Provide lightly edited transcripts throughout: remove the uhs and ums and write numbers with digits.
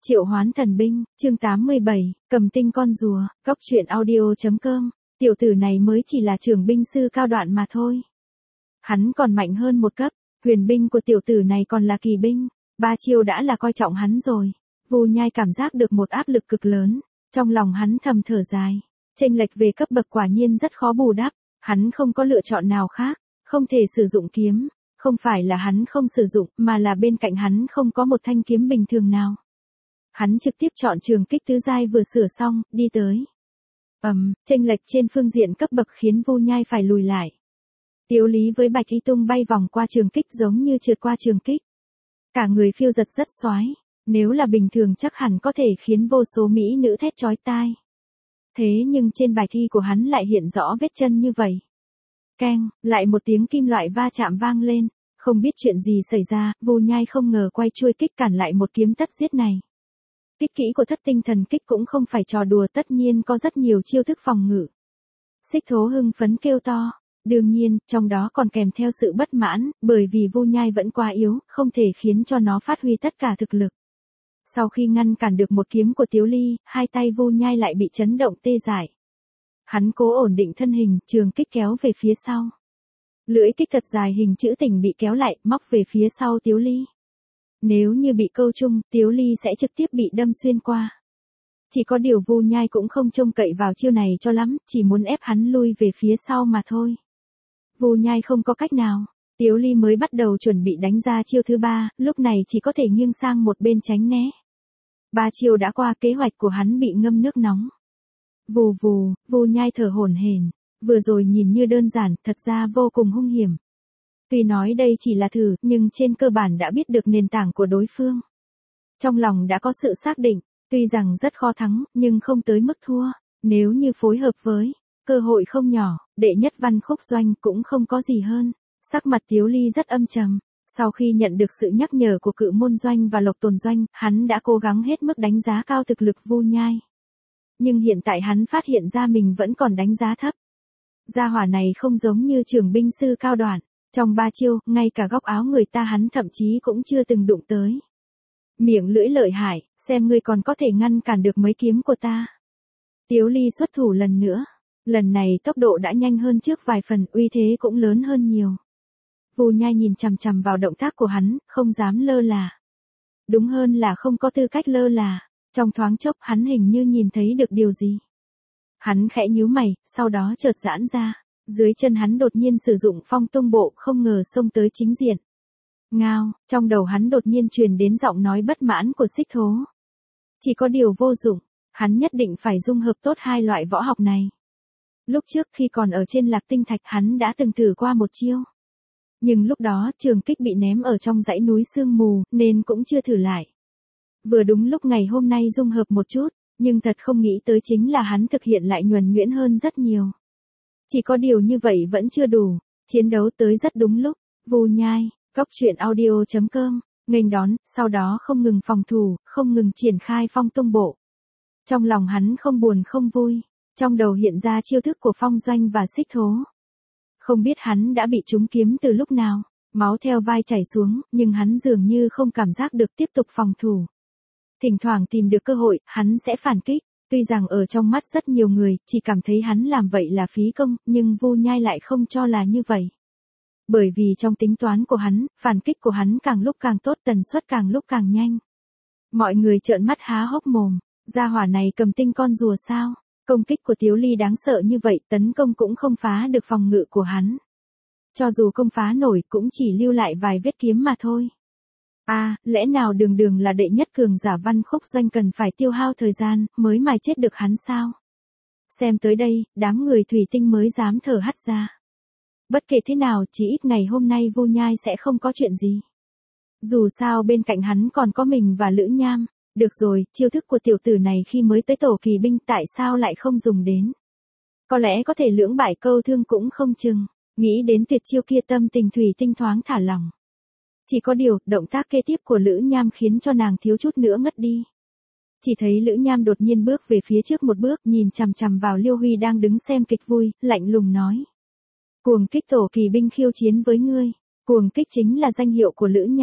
Triệu hoán thần binh, chương 87, cầm tinh con rùa, góc truyện audio.com, tiểu tử này mới chỉ là trưởng binh sư cao đoạn mà thôi. Hắn còn mạnh hơn một cấp, huyền binh của tiểu tử này còn là kỳ binh, 3 chiêu đã là coi trọng hắn rồi. Vu Nhai cảm giác được một áp lực cực lớn, trong lòng hắn thầm thở dài, chênh lệch về cấp bậc quả nhiên rất khó bù đắp, hắn không có lựa chọn nào khác, không thể sử dụng kiếm, không phải là hắn không sử dụng mà là bên cạnh hắn không có một thanh kiếm bình thường nào. Hắn trực tiếp chọn trường kích tứ giai vừa sửa xong, đi tới. Chênh lệch trên phương diện cấp bậc khiến Vu Nhai phải lùi lại. Tiếu Lý với Bạch Y Tung bay vòng qua trường kích giống như trượt qua trường kích. Cả người phiêu giật rất xoái, nếu là bình thường chắc hẳn có thể khiến vô số mỹ nữ thét chói tai. Thế nhưng trên bài thi của hắn lại hiện rõ vết chân như vậy. Keng, lại một tiếng kim loại va chạm vang lên, không biết chuyện gì xảy ra, Vu Nhai không ngờ quay chuôi kích cản lại một kiếm tất giết này. Kích kỹ của thất tinh thần kích cũng không phải trò đùa, tất nhiên có rất nhiều chiêu thức phòng ngự. Xích Thố hưng phấn kêu to, đương nhiên, trong đó còn kèm theo sự bất mãn, bởi vì Vu Nhai vẫn quá yếu, không thể khiến cho nó phát huy tất cả thực lực. Sau khi ngăn cản được một kiếm của Tiếu Ly, hai tay Vu Nhai lại bị chấn động tê dại. Hắn cố ổn định thân hình, trường kích kéo về phía sau. Lưỡi kích thật dài hình chữ tình bị kéo lại, móc về phía sau Tiếu Ly. Nếu như bị câu chung, Tiếu Ly sẽ trực tiếp bị đâm xuyên qua. Chỉ có điều Vu Nhai cũng không trông cậy vào chiêu này cho lắm, chỉ muốn ép hắn lui về phía sau mà thôi. Vu Nhai không có cách nào, Tiếu Ly mới bắt đầu chuẩn bị đánh ra chiêu thứ 3, lúc này chỉ có thể nghiêng sang một bên tránh né. 3 chiêu đã qua, kế hoạch của hắn bị ngâm nước nóng. Vù vù, Vu Nhai thở hổn hển, vừa rồi nhìn như đơn giản, thật ra vô cùng hung hiểm. Tuy nói đây chỉ là thử, nhưng trên cơ bản đã biết được nền tảng của đối phương. Trong lòng đã có sự xác định, tuy rằng rất khó thắng, nhưng không tới mức thua, nếu như phối hợp với, cơ hội không nhỏ, đệ nhất Văn Khúc Doanh cũng không có gì hơn. Sắc mặt Tiếu Ly rất âm trầm, sau khi nhận được sự nhắc nhở của Cự Môn Doanh và Lộc Tồn Doanh, hắn đã cố gắng hết mức đánh giá cao thực lực Vu Nhai. Nhưng hiện tại hắn phát hiện ra mình vẫn còn đánh giá thấp. Gia hỏa này không giống như trưởng binh sư cao đoạn, trong 3 chiêu, ngay cả góc áo người ta hắn thậm chí cũng chưa từng đụng tới. Miệng lưỡi lợi hại, xem ngươi còn có thể ngăn cản được mấy kiếm của ta. Tiếu Ly xuất thủ lần nữa, lần này tốc độ đã nhanh hơn trước vài phần, uy thế cũng lớn hơn nhiều. Vu Nhai nhìn chằm chằm vào động tác của hắn, không dám lơ là. Đúng hơn là không có tư cách lơ là, trong thoáng chốc hắn hình như nhìn thấy được điều gì. Hắn khẽ nhíu mày, sau đó chợt giãn ra, dưới chân hắn đột nhiên sử dụng Phong Tung Bộ, không ngờ xông tới chính diện. Ngao, trong đầu hắn đột nhiên truyền đến giọng nói bất mãn của Xích Thố. Chỉ có điều vô dụng, hắn nhất định phải dung hợp tốt hai loại võ học này. Lúc trước khi còn ở trên Lạc Tinh Thạch hắn đã từng thử qua một chiêu. Nhưng lúc đó trường kích bị ném ở trong dãy núi sương mù, nên cũng chưa thử lại. Vừa đúng lúc ngày hôm nay dung hợp một chút, nhưng thật không nghĩ tới chính là hắn thực hiện lại nhuần nhuyễn hơn rất nhiều. Chỉ có điều như vậy vẫn chưa đủ, chiến đấu tới rất đúng lúc, Vu Nhai, góc truyện audio.com, nghênh đón, sau đó không ngừng phòng thủ, không ngừng triển khai Phong Tung Bộ. Trong lòng hắn không buồn không vui, trong đầu hiện ra chiêu thức của Phong Doanh và Xích Thố. Không biết hắn đã bị trúng kiếm từ lúc nào, máu theo vai chảy xuống, nhưng hắn dường như không cảm giác được tiếp tục phòng thủ. Thỉnh thoảng tìm được cơ hội, hắn sẽ phản kích, tuy rằng ở trong mắt rất nhiều người, chỉ cảm thấy hắn làm vậy là phí công, nhưng Vu Nhai lại không cho là như vậy. Bởi vì trong tính toán của hắn, phản kích của hắn càng lúc càng tốt, tần suất càng lúc càng nhanh. Mọi người trợn mắt há hốc mồm, gia hỏa này cầm tinh con rùa sao? Công kích của Tiếu Ly đáng sợ như vậy, tấn công cũng không phá được phòng ngự của hắn. Cho dù không phá nổi cũng chỉ lưu lại vài vết kiếm mà thôi. Lẽ nào đường đường là đệ nhất cường giả Văn Khúc Doanh cần phải tiêu hao thời gian mới mài chết được hắn sao? Xem tới đây, đám người thủy tinh mới dám thở hắt ra. Bất kể thế nào, chỉ ít ngày hôm nay Vu Nhai sẽ không có chuyện gì. Dù sao bên cạnh hắn còn có mình và Lữ Nham. Được rồi, chiêu thức của tiểu tử này khi mới tới tổ kỳ binh tại sao lại không dùng đến? Có lẽ có thể lưỡng bại câu thương cũng không chừng. Nghĩ đến tuyệt chiêu kia tâm tình thủy tinh thoáng thả lỏng. Chỉ có điều, động tác kế tiếp của Lữ Nham khiến cho nàng thiếu chút nữa ngất đi. Chỉ thấy Lữ Nham đột nhiên bước về phía trước một bước, nhìn chằm chằm vào Liêu Huy đang đứng xem kịch vui, lạnh lùng nói. Cuồng kích tổ kỳ binh khiêu chiến với ngươi. Cuồng kích chính là danh hiệu của Lữ Nham.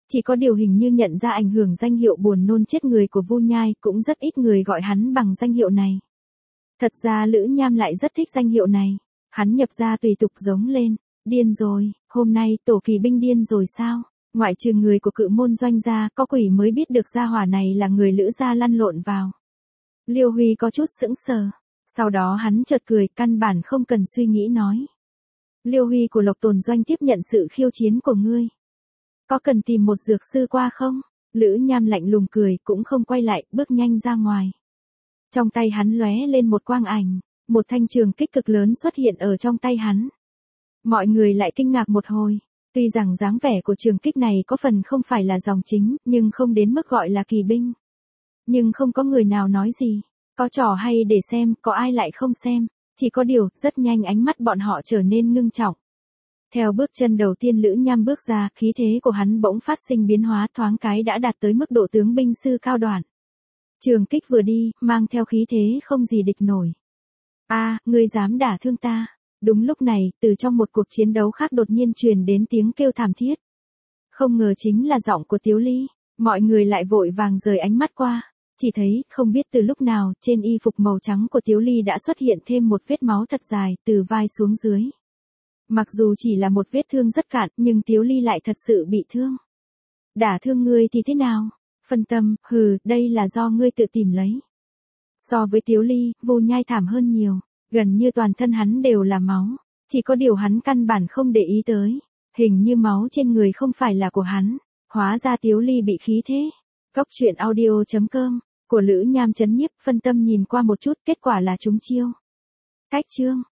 Chỉ có điều hình như nhận ra ảnh hưởng danh hiệu buồn nôn chết người của Vu Nhai, cũng rất ít người gọi hắn bằng danh hiệu này. Thật ra Lữ Nham lại rất thích danh hiệu này. Hắn nhập ra tùy tục giống lên. Điên rồi, hôm nay tổ kỳ binh điên rồi sao? Ngoại trừ người của Cự Môn Doanh ra, có quỷ mới biết được gia hỏa này là người Lữ gia lăn lộn vào. Liêu Huy có chút sững sờ. Sau đó hắn chợt cười, căn bản không cần suy nghĩ nói. Liêu Huy của Lộc Tồn Doanh tiếp nhận sự khiêu chiến của ngươi. Có cần tìm một dược sư qua không? Lữ Nham lạnh lùng cười, cũng không quay lại, bước nhanh ra ngoài. Trong tay hắn lóe lên một quang ảnh, một thanh trường kích cực lớn xuất hiện ở trong tay hắn. Mọi người lại kinh ngạc một hồi. Tuy rằng dáng vẻ của trường kích này có phần không phải là dòng chính, nhưng không đến mức gọi là kỳ binh. Nhưng không có người nào nói gì. Có trò hay để xem, có ai lại không xem. Chỉ có điều, rất nhanh ánh mắt bọn họ trở nên ngưng trọng. Theo bước chân đầu tiên Lữ Nham bước ra, khí thế của hắn bỗng phát sinh biến hóa, thoáng cái đã đạt tới mức độ tướng binh sư cao đoạn. Trường kích vừa đi, mang theo khí thế không gì địch nổi. Ngươi dám đả thương ta. Đúng lúc này, từ trong một cuộc chiến đấu khác đột nhiên truyền đến tiếng kêu thảm thiết. Không ngờ chính là giọng của Tiếu Ly. Mọi người lại vội vàng rời ánh mắt qua. Chỉ thấy, không biết từ lúc nào, trên y phục màu trắng của Tiếu Ly đã xuất hiện thêm một vết máu thật dài, từ vai xuống dưới. Mặc dù chỉ là một vết thương rất cạn, nhưng Tiếu Ly lại thật sự bị thương. Đả thương ngươi thì thế nào? Phân tâm, đây là do ngươi tự tìm lấy. So với Tiếu Ly, Vu Nhai thảm hơn nhiều. Gần như toàn thân hắn đều là máu. Chỉ có điều hắn căn bản không để ý tới. Hình như máu trên người không phải là của hắn. Hóa ra Tiếu Ly bị khí thế. Cốc truyện audio.com của Lữ Nham chấn nhiếp, phân tâm nhìn qua một chút, kết quả là trúng chiêu. Cách chương.